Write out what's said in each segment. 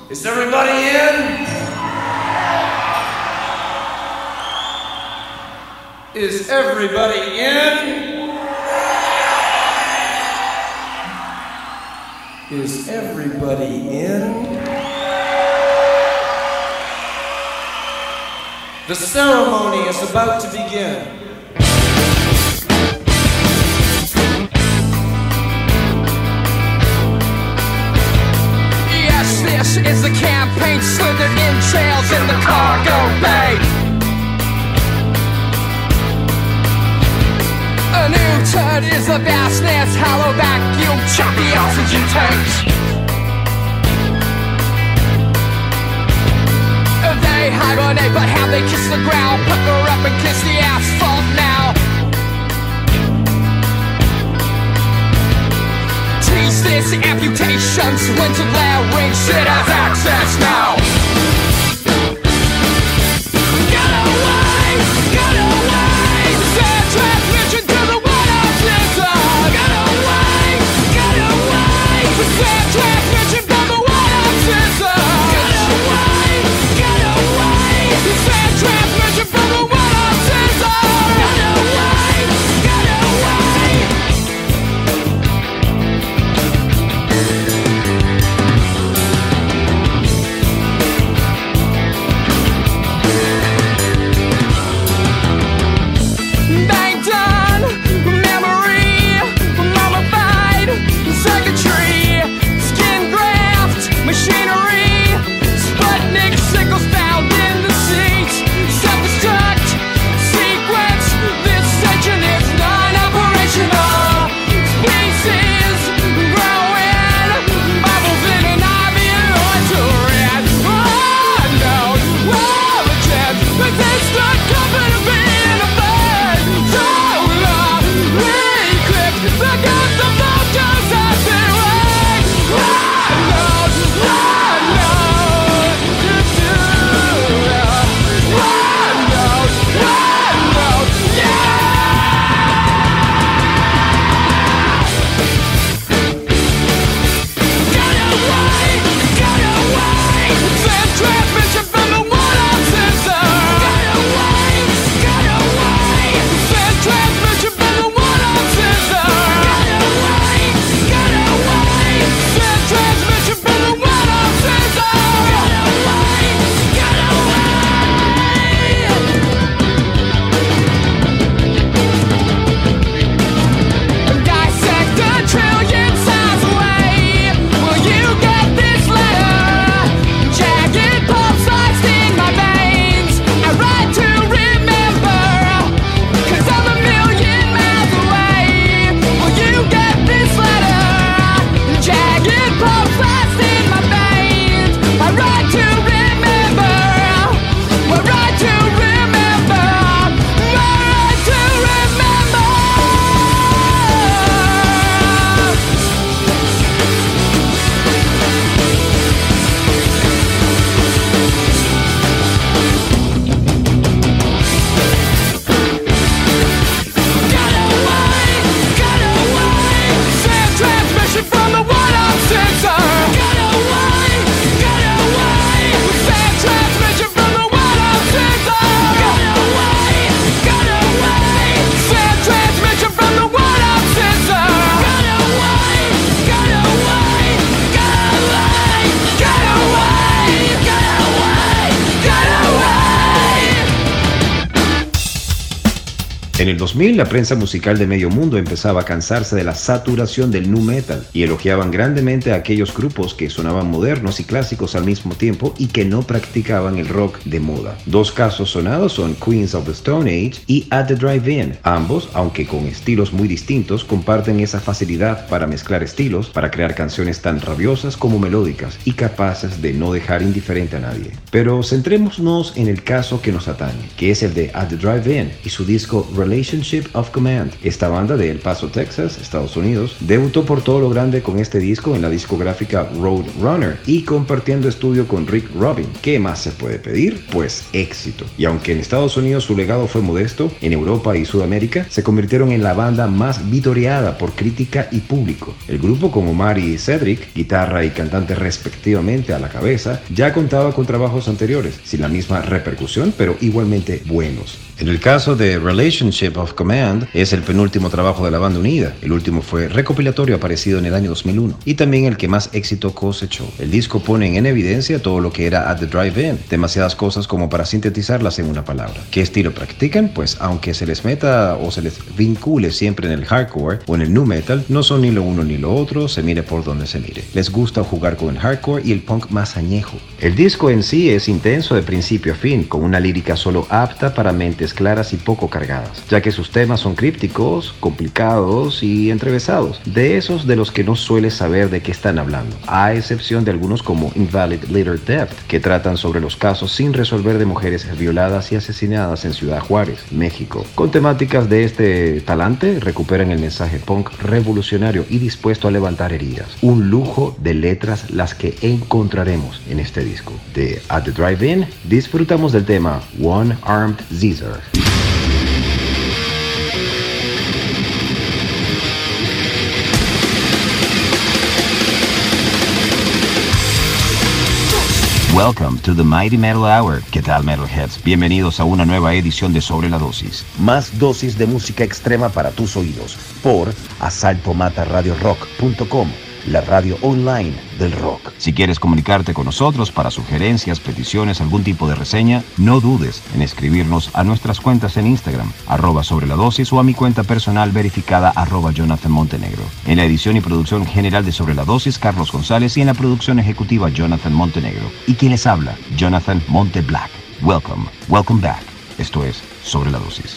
Is everybody in? Is everybody in? Is everybody in? The ceremony is about to begin. Yes, this is the campaign slithered in trails in the cargo bay. A new turd is the vastness, hollow vacuum, chop the oxygen tanks. They hibernate, but how they kiss the ground, pucker up and kiss the asphalt now. Tease this amputations, winter glaring, shit has access now. Get away, get away, send transmission to the water system. Get away, send transmission from the water system. Get away, send transmission from the water system. Get away, get away. Bang done, memory, mummified, circuitry, skin graft, machinery, Sputnik sickles found in the seats, self-destruct, sequence, this section is non-operational, species, growing, bubbles in an ambulant turret, unknown origin, resistant company being a bird, solar, reclipped, because the vultures have been raised, unknown, transmission from the water system. Get away, get away. Send transmission from the water system. Get away, get away. Send transmission from the water system. Get away, get away. Dissect a trillion size away. Will you get this letter? Jagged pulse-sized in my veins. I ride to remember, 'cause I'm a million miles away. Will you get this letter? Jagged pulse-sized in my veins. I ride to remember. I ride to remember. I ride to remember. Get away, get away. Send transmission from the water system. Get away, get away. Send transmission from the water system. Get away, get away. Send transmission from the water system. Get away, get away. Get away, get away. Get away, get away. En el 2000, la prensa musical de medio mundo empezaba a cansarse de la saturación del nu metal y elogiaban grandemente a aquellos grupos que sonaban modernos y clásicos al mismo tiempo y que no practicaban el rock de moda. Dos casos sonados son Queens of the Stone Age y At the Drive-In. Ambos, aunque con estilos muy distintos, comparten esa facilidad para mezclar estilos, para crear canciones tan rabiosas como melódicas y capaces de no dejar indiferente a nadie. Pero centrémonos en el caso que nos atañe, que es el de At the Drive-In y su disco Relationship of Command. Esta banda de El Paso, Texas, Estados Unidos, debutó por todo lo grande con este disco en la discográfica Roadrunner y compartiendo estudio con Rick Rubin. ¿Qué más se puede pedir? Pues éxito. Y aunque en Estados Unidos su legado fue modesto, en Europa y Sudamérica se convirtieron en la banda más vitoreada por crítica y público. El grupo, con Omar y Cedric, guitarra y cantante respectivamente a la cabeza, ya contaba con trabajos anteriores, sin la misma repercusión, pero igualmente buenos. En el caso de Relationship of Command, es el penúltimo trabajo de la banda unida. El último fue recopilatorio aparecido en el año 2001 y también el que más éxito cosechó. El disco pone en evidencia todo lo que era At the Drive-In, demasiadas cosas como para sintetizarlas en una palabra. ¿Qué estilo practican? Pues aunque se les meta o se les vincule siempre en el hardcore o en el nu metal, no son ni lo uno ni lo otro, se mire por donde se mire. Les gusta jugar con el hardcore y el punk más añejo. El disco en sí es intenso de principio a fin, con una lírica solo apta para mentes claras y poco cargadas, ya que sus temas son crípticos, complicados y entrevesados, de esos de los que no sueles saber de qué están hablando, a excepción de algunos como Invalid Little Depth, que tratan sobre los casos sin resolver de mujeres violadas y asesinadas en Ciudad Juárez, México. Con temáticas de este talante, recuperan el mensaje punk revolucionario y dispuesto a levantar heridas. Un lujo de letras las que encontraremos en este disco. De At the Drive-In, disfrutamos del tema One Armed Caesar. Welcome to the Mighty Metal Hour. ¿Qué tal, Metalheads? Bienvenidos a una nueva edición de Sobre la Dosis. Más dosis de música extrema para tus oídos por asaltomataradiorock.com, la radio online del rock. Si quieres comunicarte con nosotros para sugerencias, peticiones, algún tipo de reseña, no dudes en escribirnos a nuestras cuentas en Instagram, @sobreladosis, o a mi cuenta personal verificada @Jonathan Montenegro. En la edición y producción general de Sobre la Dosis, Carlos González, y en la producción ejecutiva, Jonathan Montenegro. Y quien les habla, Jonathan Monte Black. Welcome back. Esto es Sobre la Dosis.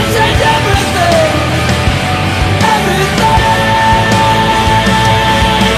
Everything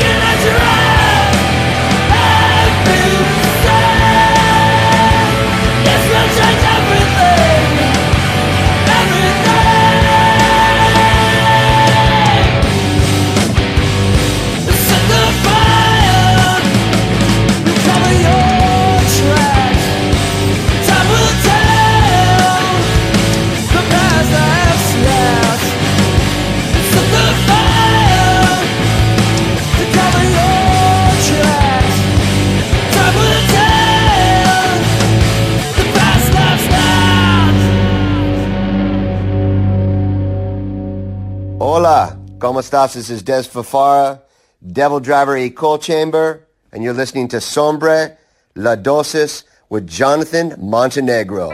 Hola, ¿cómo estás? This is Des Fafara, Devil Driver y Coal Chamber, and you're listening to Sombre, La Dosis with Jonathan Montenegro.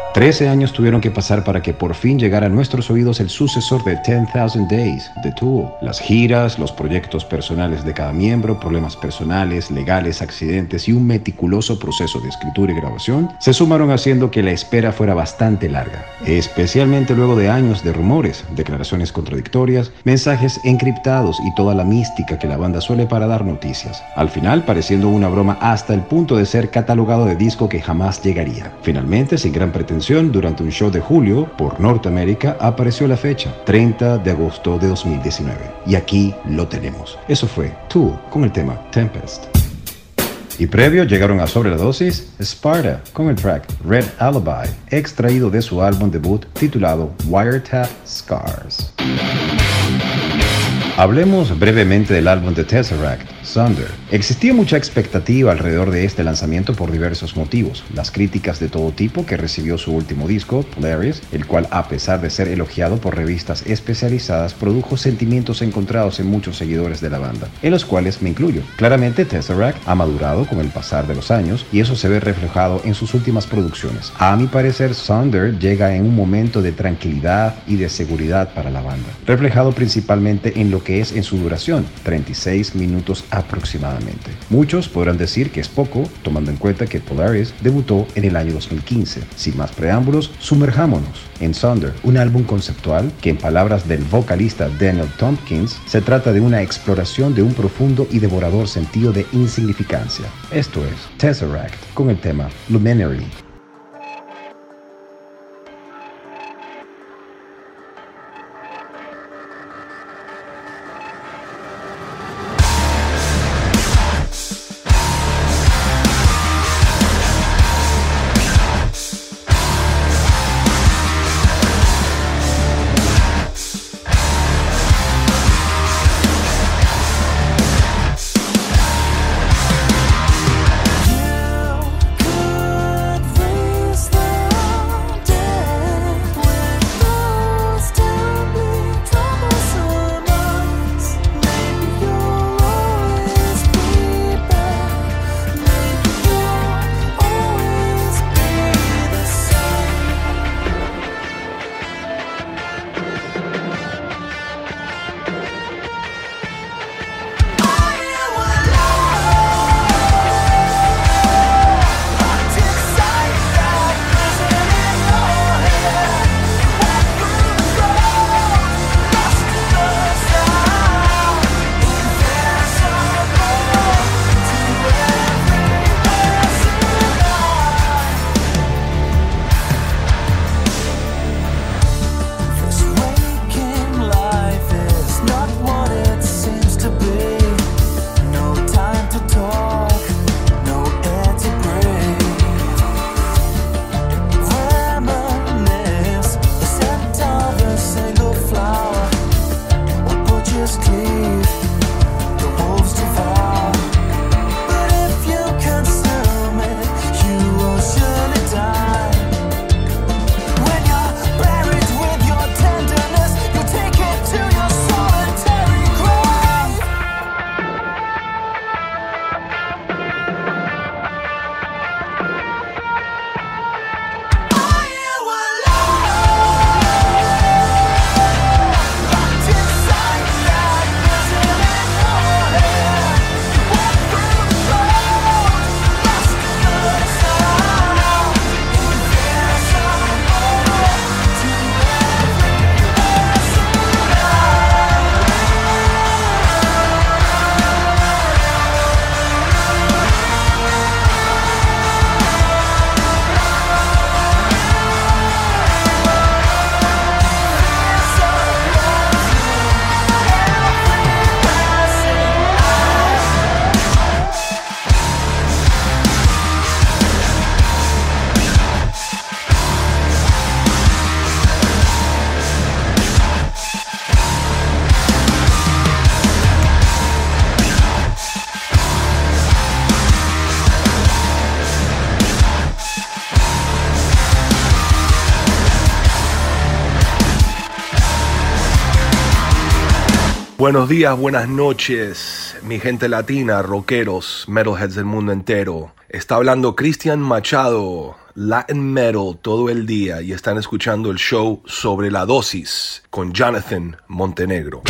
13 años tuvieron que pasar para que por fin llegara a nuestros oídos el sucesor de 10,000 Days, The Tool. Las giras, los proyectos personales de cada miembro, problemas personales, legales, accidentes y un meticuloso proceso de escritura y grabación se sumaron haciendo que la espera fuera bastante larga, especialmente luego de años de rumores, declaraciones contradictorias, mensajes encriptados y toda la mística que la banda suele para dar noticias. Al final pareciendo una broma hasta el punto de ser catalogado de disco que jamás llegaría. Finalmente, sin gran pretensión, durante un show de julio por Norteamérica apareció la fecha, 30 de agosto de 2019. Y aquí lo tenemos. Eso fue Tool con el tema Tempest. Y previo llegaron a Sobre la Dosis, Sparta con el track Red Alibi, extraído de su álbum debut titulado Wiretap Scars. Hablemos brevemente del álbum de Tesseract, Sunder. Existía mucha expectativa alrededor de este lanzamiento por diversos motivos. Las críticas de todo tipo que recibió su último disco, Polaris, el cual a pesar de ser elogiado por revistas especializadas, produjo sentimientos encontrados en muchos seguidores de la banda, en los cuales me incluyo. Claramente Tesseract ha madurado con el pasar de los años y eso se ve reflejado en sus últimas producciones. A mi parecer, Sunder llega en un momento de tranquilidad y de seguridad para la banda, reflejado principalmente en lo que es en su duración, 36 minutos aproximadamente. Muchos podrán decir que es poco, tomando en cuenta que Polaris debutó en el año 2015. Sin más preámbulos, sumerjámonos en Sunder, un álbum conceptual que en palabras del vocalista Daniel Tompkins, se trata de una exploración de un profundo y devorador sentido de insignificancia. Esto es Tesseract con el tema Luminary. Buenos días, buenas noches, mi gente latina, rockeros, metalheads del mundo entero. Está hablando Cristian Machado, Latin Metal todo el día y están escuchando el show Sobre la Dosis con Jonathan Montenegro.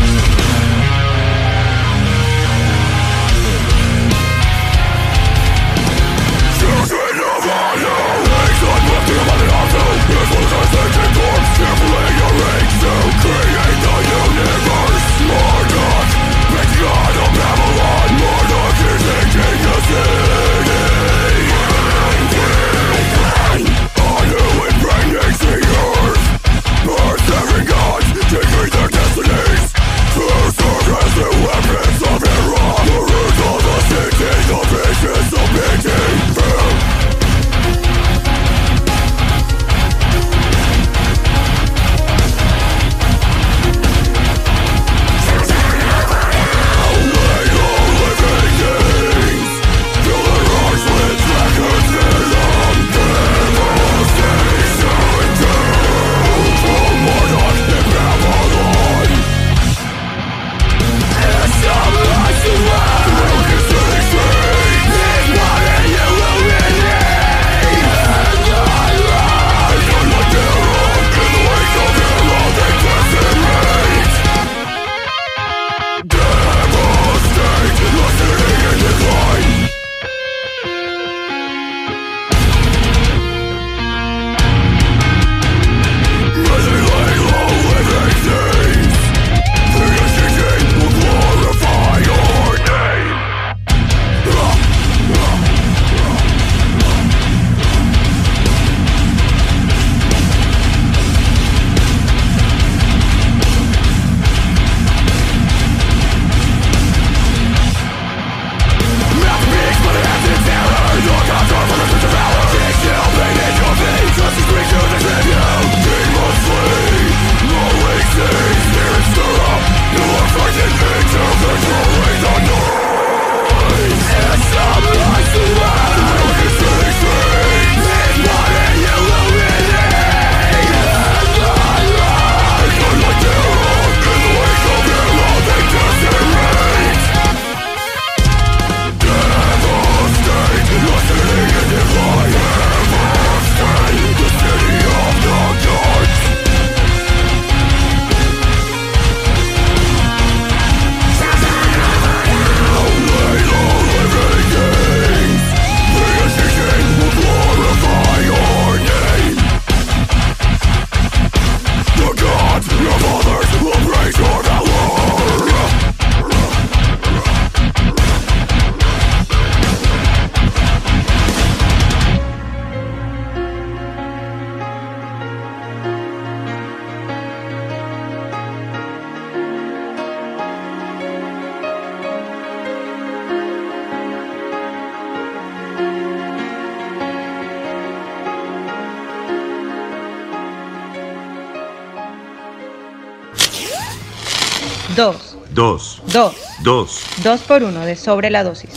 Dos por uno de Sobre la Dosis.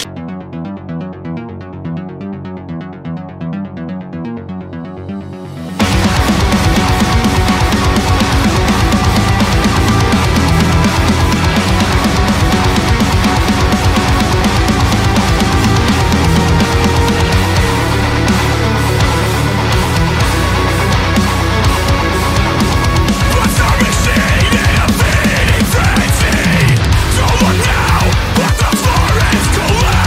Now, what the forest collapse.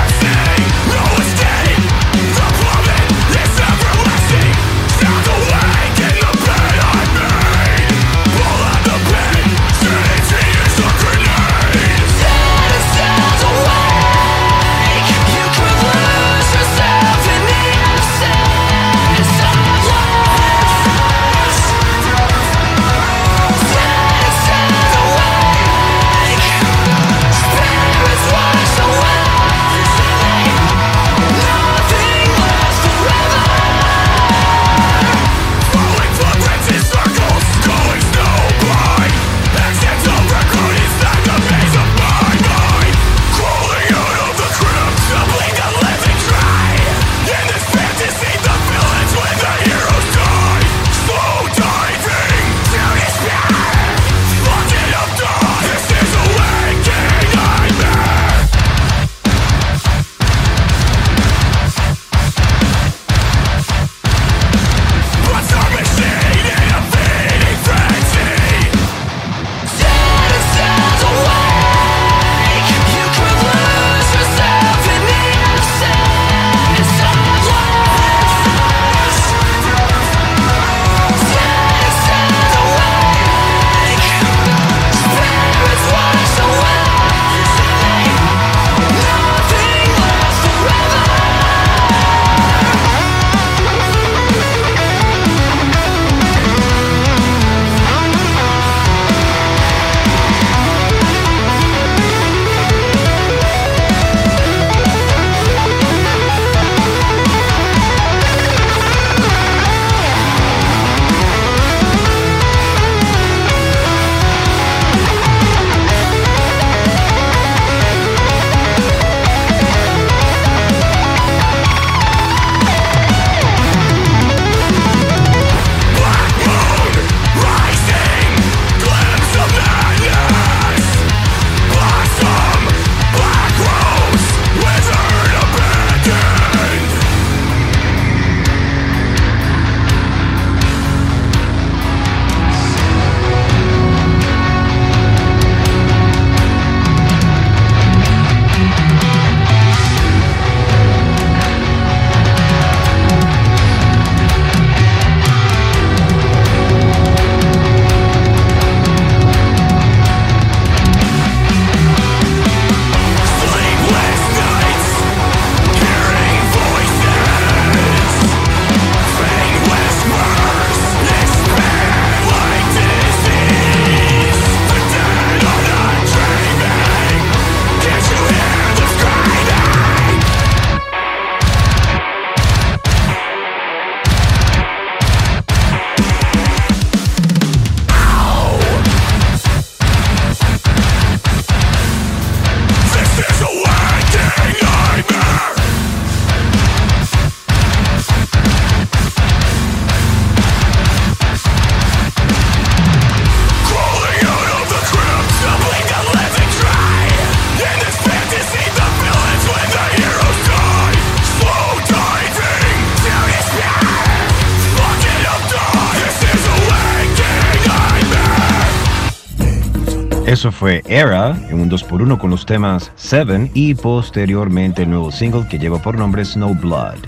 Eso fue Era, en un 2x1 con los temas Seven y posteriormente el nuevo single que lleva por nombre Snowblood.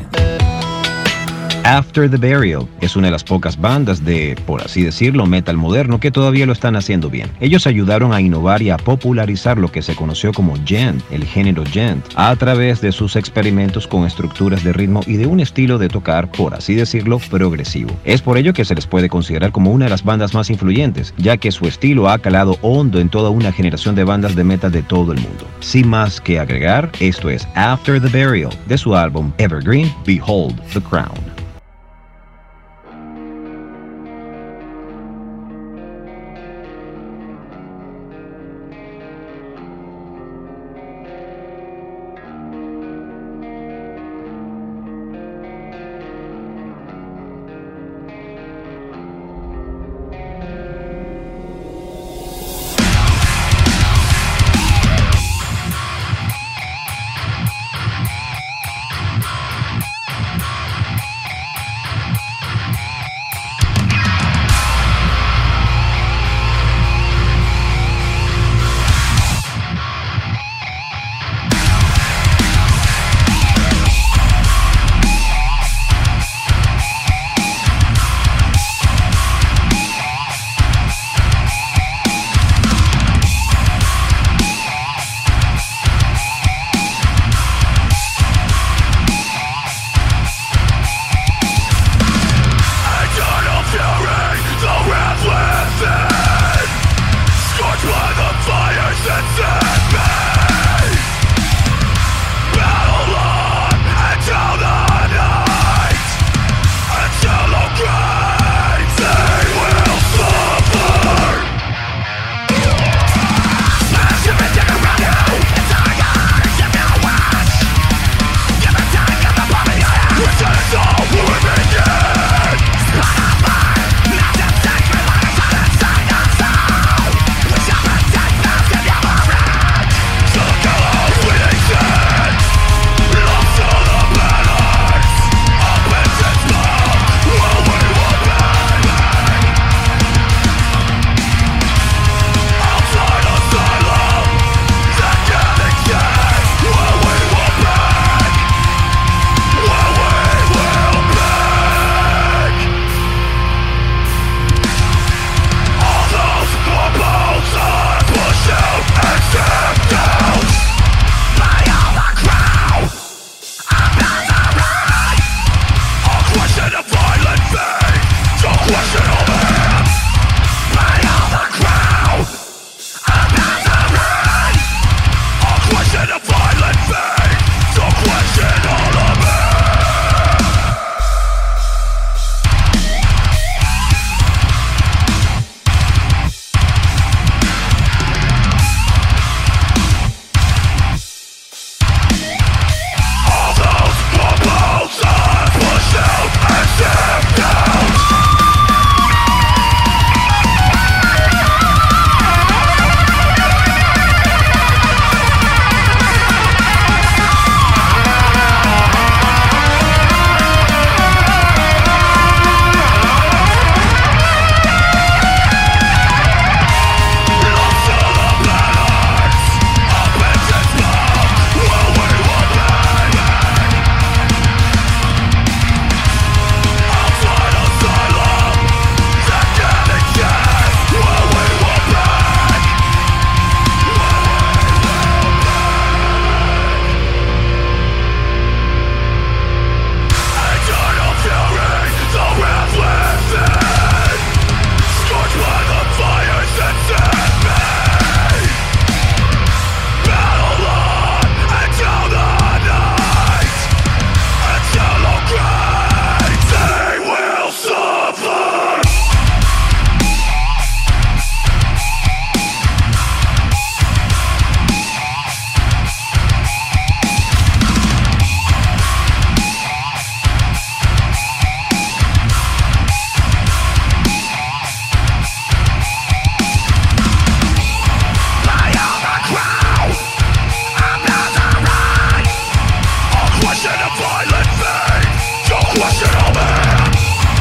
After the Burial es una de las pocas bandas de, por así decirlo, metal moderno que todavía lo están haciendo bien. Ellos ayudaron a innovar y a popularizar lo que se conoció como djent, el género djent, a través de sus experimentos con estructuras de ritmo y de un estilo de tocar, por así decirlo, progresivo. Es por ello que se les puede considerar como una de las bandas más influyentes, ya que su estilo ha calado hondo en toda una generación de bandas de metal de todo el mundo. Sin más que agregar, esto es After the Burial, de su álbum Evergreen, Behold the Crown.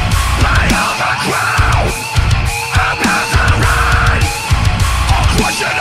Question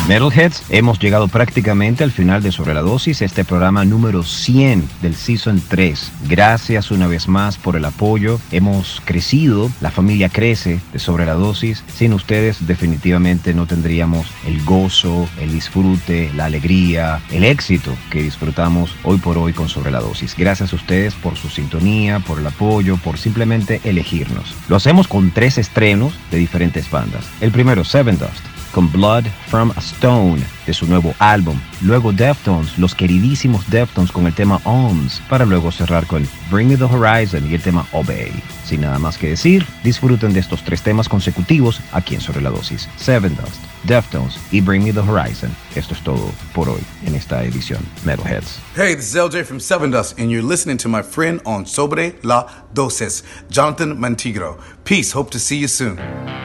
Metalheads, hemos llegado prácticamente al final de Sobre la Dosis, este programa número 100 del Season 3. Gracias una vez más por el apoyo. Hemos crecido, la familia crece de Sobre la Dosis. Sin ustedes definitivamente no tendríamos el gozo, el disfrute, la alegría, el éxito que disfrutamos hoy por hoy con Sobre la Dosis. Gracias a ustedes por su sintonía, por el apoyo, por simplemente elegirnos. Lo hacemos con 3 estrenos de diferentes bandas. El primero, Sevendust, con Blood from a Stone, de su nuevo álbum. Luego Deftones, los queridísimos Deftones con el tema Ohms, para luego cerrar con Bring Me the Horizon y el tema Obey. Sin nada más que decir, disfruten de estos 3 temas consecutivos aquí en Sobre la Dosis. Sevendust, Deftones y Bring Me the Horizon. Esto es todo por hoy en esta edición Metalheads. Hey, this is LJ from Sevendust, and you're listening to my friend on Sobre la Dosis, Jonathan Montenegro. Peace. Hope to see you soon.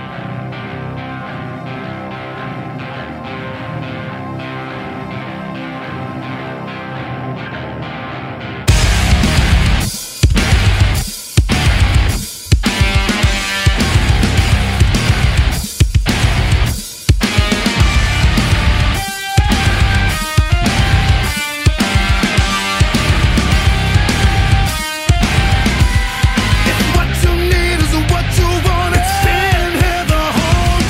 What you need is what you want. It's been here the whole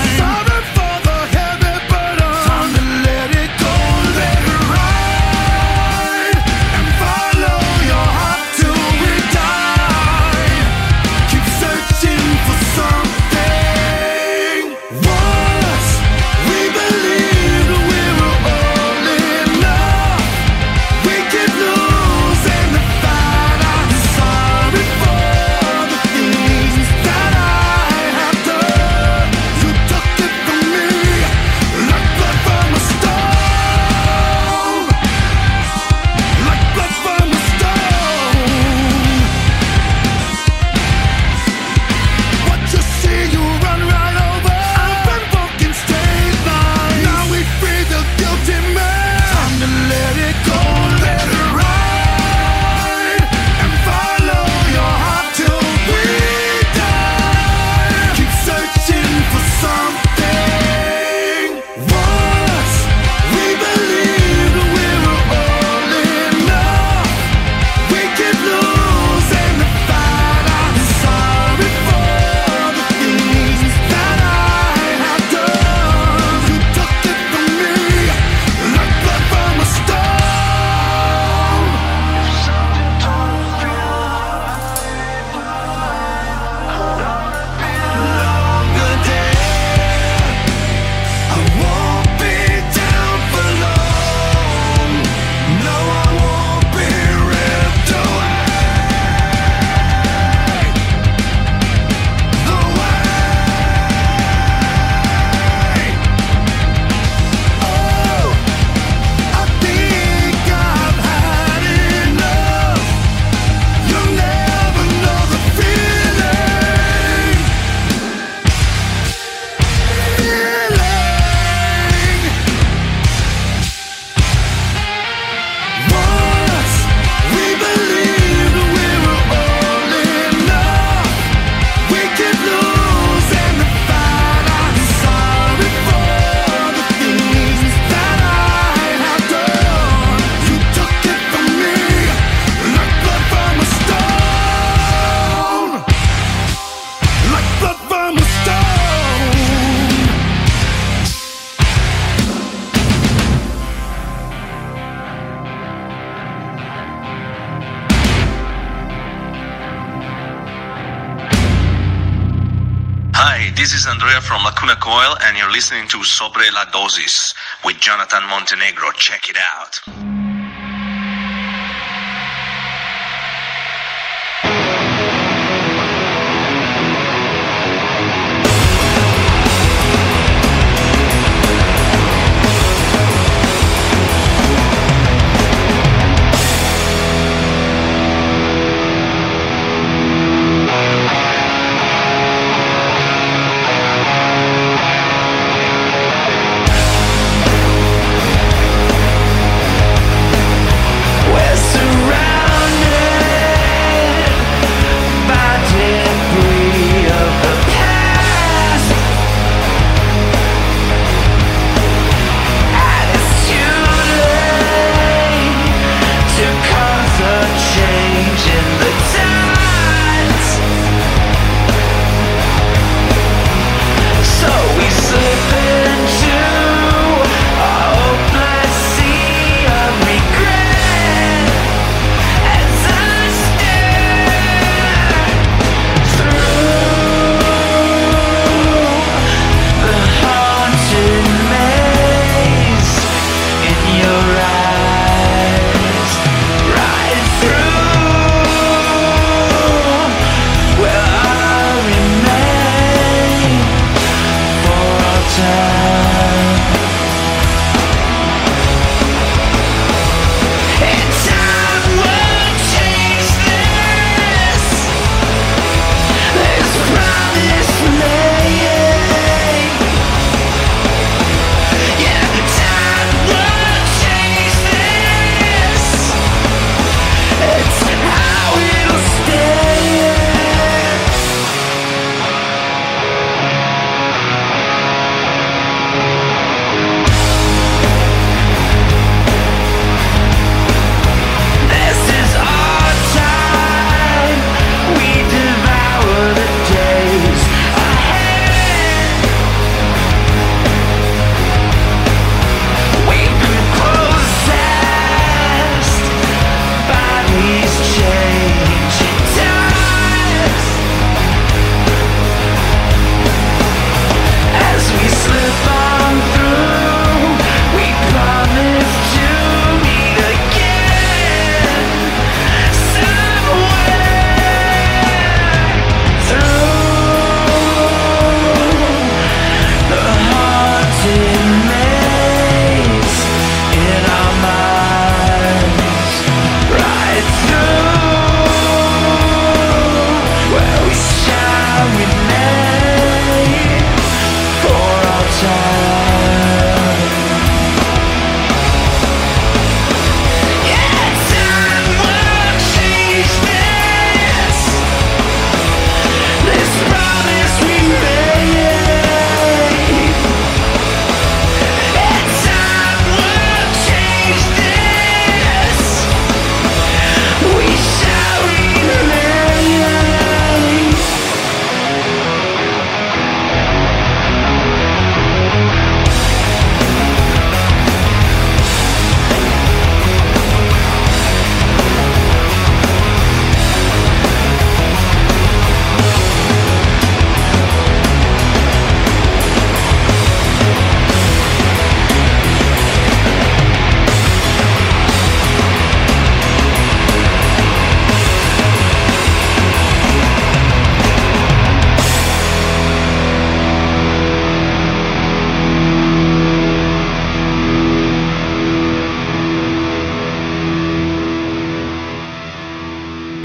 Hi, this is Andrea from Lacuna Coil, and you're listening to Sobre la Dosis with Jonathan Montenegro. Check it out.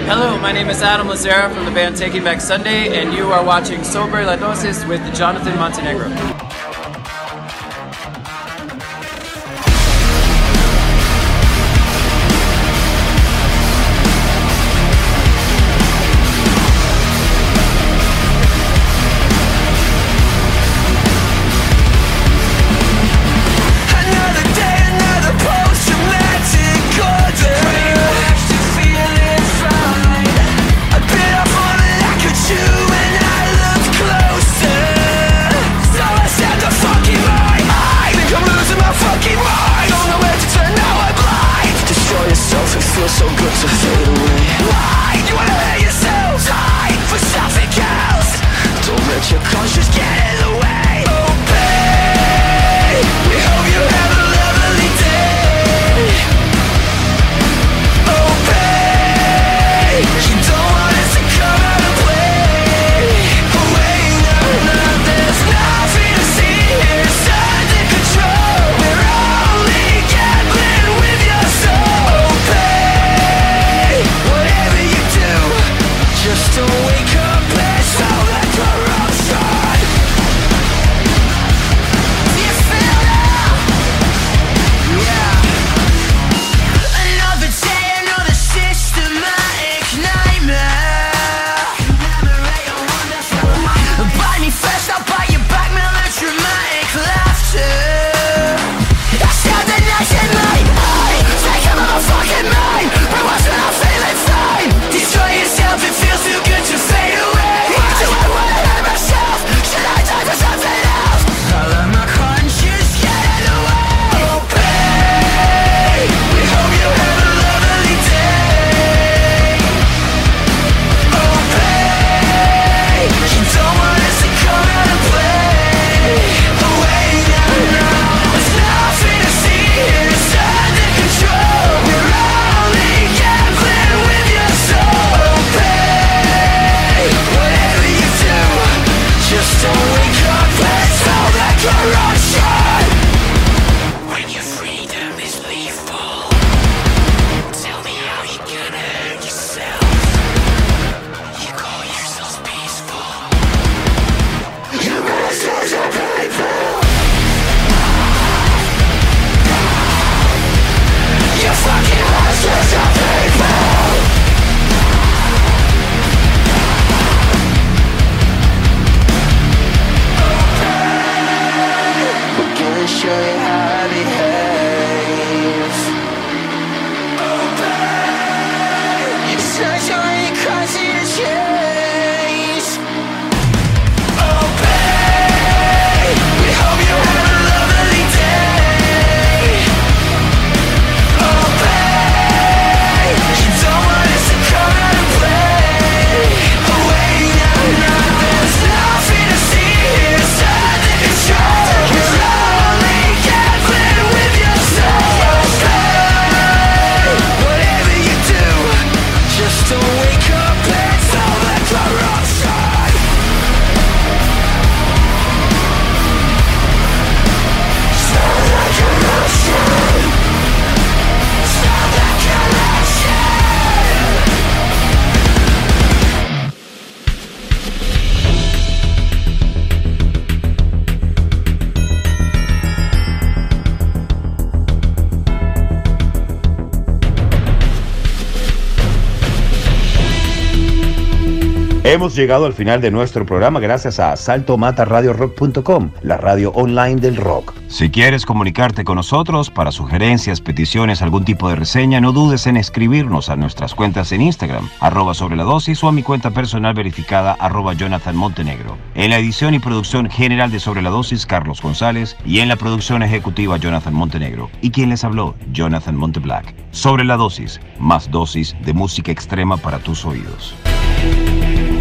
Hello, my name is Adam Lazara from the band Taking Back Sunday, and you are watching Sobre La Dosis with Jonathan Montenegro. So good to fade away. Why do you wanna hurt yourself? Time for something else. Don't let your conscience get in the way. Oh babe, we hope you have a lovely day. Oh babe, you don't want us to come out and play. Oh wait, no, there's nothing to see here. It's under control. We're only gambling with your soul. Oh babe, whatever you do, just don't wake up and smell that corruption. Do you feel that? Yeah. Another day, another systematic nightmare. Bite me first, I'll bite you back, melodramatic laughter. I sound the night in my eye. Take a motherfucking mind. But what's when I'm feeling fine? Destroy yourself, it feels too good to fade away. Why do I wanna hurt myself? Should I die for something else? I let my conscience get in the way. Oh babe, we hope you have a lovely day. Oh babe, you don't want us to come out and play. Oh wait, no, there's nothing to see here. It's under control. We're only gambling with your soul. Oh babe, whatever you do, just don't wake up and smell that corruption. When your freedom is lethal, tell me how you gonna hurt yourself. You call yourselves peaceful. You masters are people. You fucking masters are people. We're gonna show you how to behave. You search on your cousin to change. Oh babe, we hope you have a lovely day. Oh babe, you don't want us to come out and play. Oh wait, no, there's nothing to see here. It's under control. We're only gambling with your soul. Oh babe, whatever you do, just don't wake up and smell that corruption. Smell that corruption. Smell that corruption. Hemos llegado al final de nuestro programa gracias a asaltomataradiorock.com, la radio online del rock. Si quieres comunicarte con nosotros para sugerencias, peticiones, algún tipo de reseña, no dudes en escribirnos a nuestras cuentas en Instagram, @sobreladosis, o a mi cuenta personal verificada, @Jonathan Montenegro. En la edición y producción general de Sobre la Dosis, Carlos González, y en la producción ejecutiva, Jonathan Montenegro. Y quien les habló, Jonathan Monteblack. Sobre la Dosis, más dosis de música extrema para tus oídos.